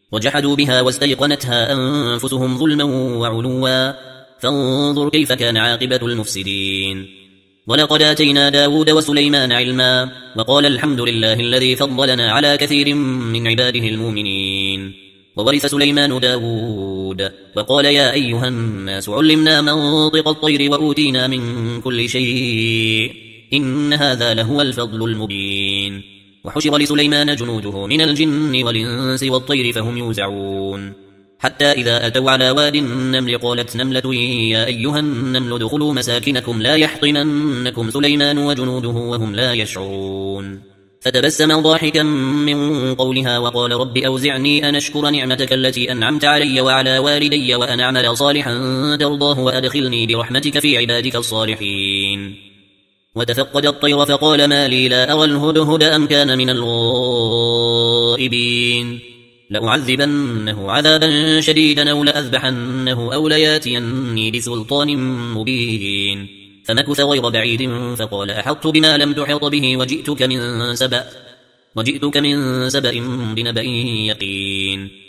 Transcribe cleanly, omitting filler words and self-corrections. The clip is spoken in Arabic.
وجحدوا بها واستيقنتها أنفسهم ظلما وعلوا فانظر كيف كان عاقبة المفسدين. ولقد آتينا داود وسليمان علما وقال الحمد لله الذي فضلنا على كثير من عباده المؤمنين. وورث سليمان داود وقال يا أيها الناس علمنا منطق الطير وأوتينا من كل شيء إن هذا لهو الفضل المبين. وحشر لسليمان جنوده من الجن والإنس والطير فهم يوزعون حتى إذا أتوا على واد النمل قالت نملة يا أيها النمل ادخلوا مساكنكم لا يحطمنكم سليمان وجنوده وهم لا يشعرون. فتبسم ضاحكا من قولها وقال رب أوزعني أن أشكر نعمتك التي أنعمت علي وعلى والدي وأن أعمل صالحا ترضاه وأدخلني برحمتك في عبادك الصالحين. وتفقد الطير فقال ما لي لا أرى الهدهد أم كان من الغائبين لأعذبنه عذابا شديدا أو لأذبحنه أو لياتيني بسلطان مبين. فمكث غير بعيد فقال أحطت بما لم تحط به وجئتك من سبأ بنبأ يقين.